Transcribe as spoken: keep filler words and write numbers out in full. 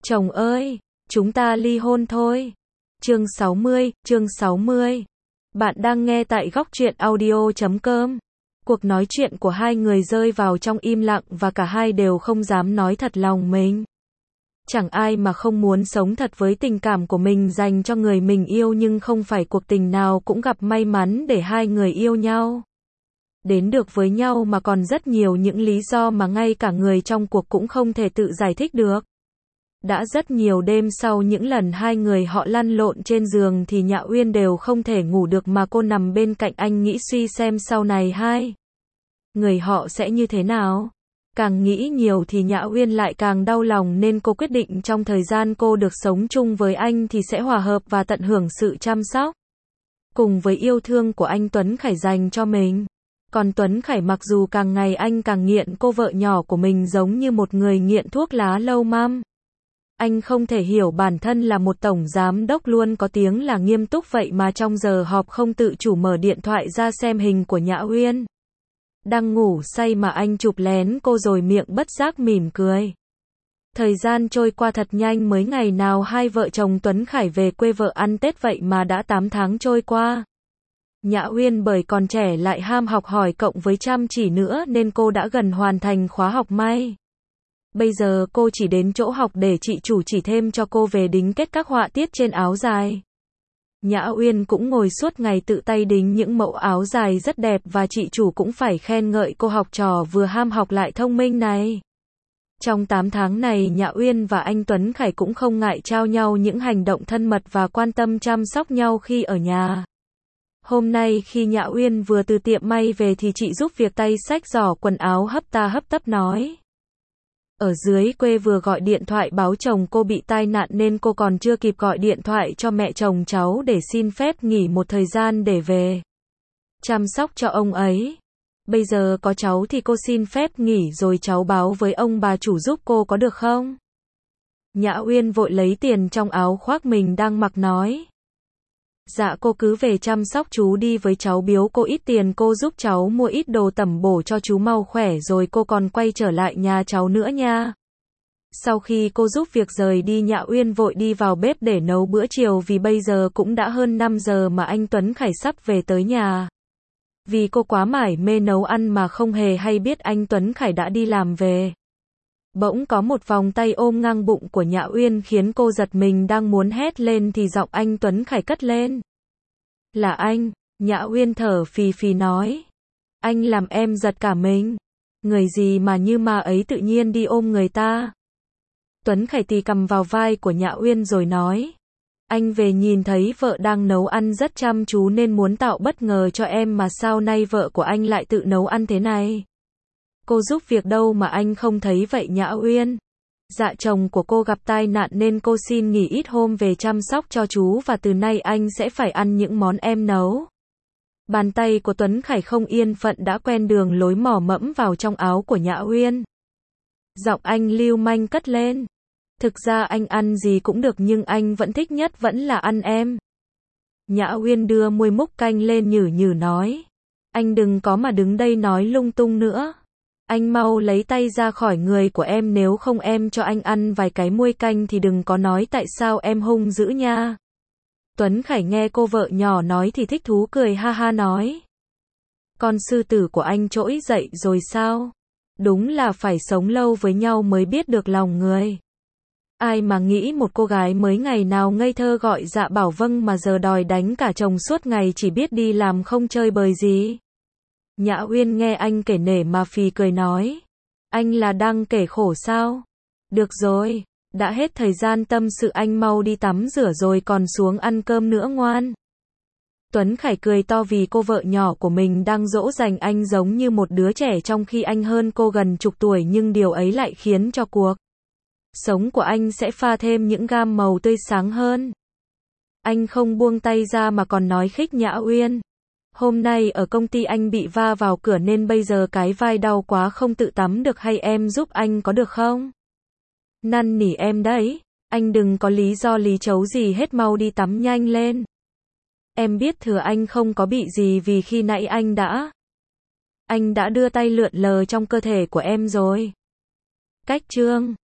Chồng ơi, chúng ta ly hôn thôi. Chương sáu mươi, chương sáu mươi. Bạn đang nghe tại góc truyện audio chấm com. Cuộc nói chuyện của hai người rơi vào trong im lặng và cả hai đều không dám nói thật lòng mình. Chẳng ai mà không muốn sống thật với tình cảm của mình dành cho người mình yêu, nhưng không phải cuộc tình nào cũng gặp may mắn để hai người yêu nhau đến được với nhau, mà còn rất nhiều những lý do mà ngay cả người trong cuộc cũng không thể tự giải thích được. Đã rất nhiều đêm sau những lần hai người họ lăn lộn trên giường thì Nhã Uyên đều không thể ngủ được, mà cô nằm bên cạnh anh nghĩ suy xem sau này hai người họ sẽ như thế nào. Càng nghĩ nhiều thì Nhã Uyên lại càng đau lòng, nên cô quyết định trong thời gian cô được sống chung với anh thì sẽ hòa hợp và tận hưởng sự chăm sóc cùng với yêu thương của anh Tuấn Khải dành cho mình. Còn Tuấn Khải mặc dù càng ngày anh càng nghiện cô vợ nhỏ của mình giống như một người nghiện thuốc lá lâu năm. Anh không thể hiểu bản thân là một tổng giám đốc luôn có tiếng là nghiêm túc vậy mà trong giờ họp không tự chủ mở điện thoại ra xem hình của Nhã Uyên đang ngủ say mà anh chụp lén cô, rồi miệng bất giác mỉm cười. Thời gian trôi qua thật nhanh, mới ngày nào hai vợ chồng Tuấn Khải về quê vợ ăn Tết vậy mà đã tám tháng trôi qua. Nhã Uyên bởi còn trẻ lại ham học hỏi cộng với chăm chỉ nữa nên cô đã gần hoàn thành khóa học may. Bây giờ cô chỉ đến chỗ học để chị chủ chỉ thêm cho cô về đính kết các họa tiết trên áo dài. Nhã Uyên cũng ngồi suốt ngày tự tay đính những mẫu áo dài rất đẹp và chị chủ cũng phải khen ngợi cô học trò vừa ham học lại thông minh này. Trong tám tháng này Nhã Uyên và anh Tuấn Khải cũng không ngại trao nhau những hành động thân mật và quan tâm chăm sóc nhau khi ở nhà. Hôm nay khi Nhã Uyên vừa từ tiệm may về thì chị giúp việc tay xách giỏ quần áo hấp ta hấp tấp nói. Ở dưới quê vừa gọi điện thoại báo chồng cô bị tai nạn nên cô còn chưa kịp gọi điện thoại cho mẹ chồng cháu để xin phép nghỉ một thời gian để về chăm sóc cho ông ấy. Bây giờ có cháu thì cô xin phép nghỉ rồi cháu báo với ông bà chủ giúp cô có được không? Nhã Uyên vội lấy tiền trong áo khoác mình đang mặc nói. Dạ cô cứ về chăm sóc chú đi, với cháu biếu cô ít tiền, cô giúp cháu mua ít đồ tẩm bổ cho chú mau khỏe rồi cô còn quay trở lại nhà cháu nữa nha. Sau khi cô giúp việc rời đi, Nhã Uyên vội đi vào bếp để nấu bữa chiều, vì bây giờ cũng đã hơn năm giờ mà anh Tuấn Khải sắp về tới nhà. Vì cô quá mải mê nấu ăn mà không hề hay biết anh Tuấn Khải đã đi làm về. Bỗng có một vòng tay ôm ngang bụng của Nhã Uyên khiến cô giật mình, đang muốn hét lên thì giọng anh Tuấn Khải cất lên. Là anh, Nhã Uyên thở phì phì nói. Anh làm em giật cả mình. Người gì mà như ma ấy tự nhiên đi ôm người ta. Tuấn Khải tì cầm vào vai của Nhã Uyên rồi nói. Anh về nhìn thấy vợ đang nấu ăn rất chăm chú nên muốn tạo bất ngờ cho em, mà sao nay vợ của anh lại tự nấu ăn thế này? Cô giúp việc đâu mà anh không thấy vậy Nhã Uyên? Dạ chồng của cô gặp tai nạn nên cô xin nghỉ ít hôm về chăm sóc cho chú, và từ nay anh sẽ phải ăn những món em nấu. Bàn tay của Tuấn Khải không yên phận đã quen đường lối mò mẫm vào trong áo của Nhã Uyên. Giọng anh lưu manh cất lên. Thực ra anh ăn gì cũng được nhưng anh vẫn thích nhất vẫn là ăn em. Nhã Uyên đưa môi múc canh lên nhử nhử nói. Anh đừng có mà đứng đây nói lung tung nữa. Anh mau lấy tay ra khỏi người của em, nếu không em cho anh ăn vài cái muôi canh thì đừng có nói tại sao em hung dữ nha. Tuấn Khải nghe cô vợ nhỏ nói thì thích thú cười ha ha nói. Con sư tử của anh trỗi dậy rồi sao? Đúng là phải sống lâu với nhau mới biết được lòng người. Ai mà nghĩ một cô gái mới ngày nào ngây thơ gọi dạ bảo vâng mà giờ đòi đánh cả chồng suốt ngày, chỉ biết đi làm không chơi bời gì. Nhã Uyên nghe anh kể nể mà phì cười nói. Anh là đang kể khổ sao? Được rồi, đã hết thời gian tâm sự, anh mau đi tắm rửa rồi còn xuống ăn cơm nữa ngoan. Tuấn Khải cười to vì cô vợ nhỏ của mình đang dỗ dành anh giống như một đứa trẻ, trong khi anh hơn cô gần chục tuổi, nhưng điều ấy lại khiến cho cuộc sống của anh sẽ pha thêm những gam màu tươi sáng hơn. Anh không buông tay ra mà còn nói khích Nhã Uyên. Hôm nay ở công ty anh bị va vào cửa nên bây giờ cái vai đau quá không tự tắm được, hay em giúp anh có được không? Năn nỉ em đấy, anh đừng có lý do lý chấu gì hết, mau đi tắm nhanh lên. Em biết thừa anh không có bị gì vì khi nãy anh đã Anh đã đưa tay lượn lờ trong cơ thể của em rồi. Cách chương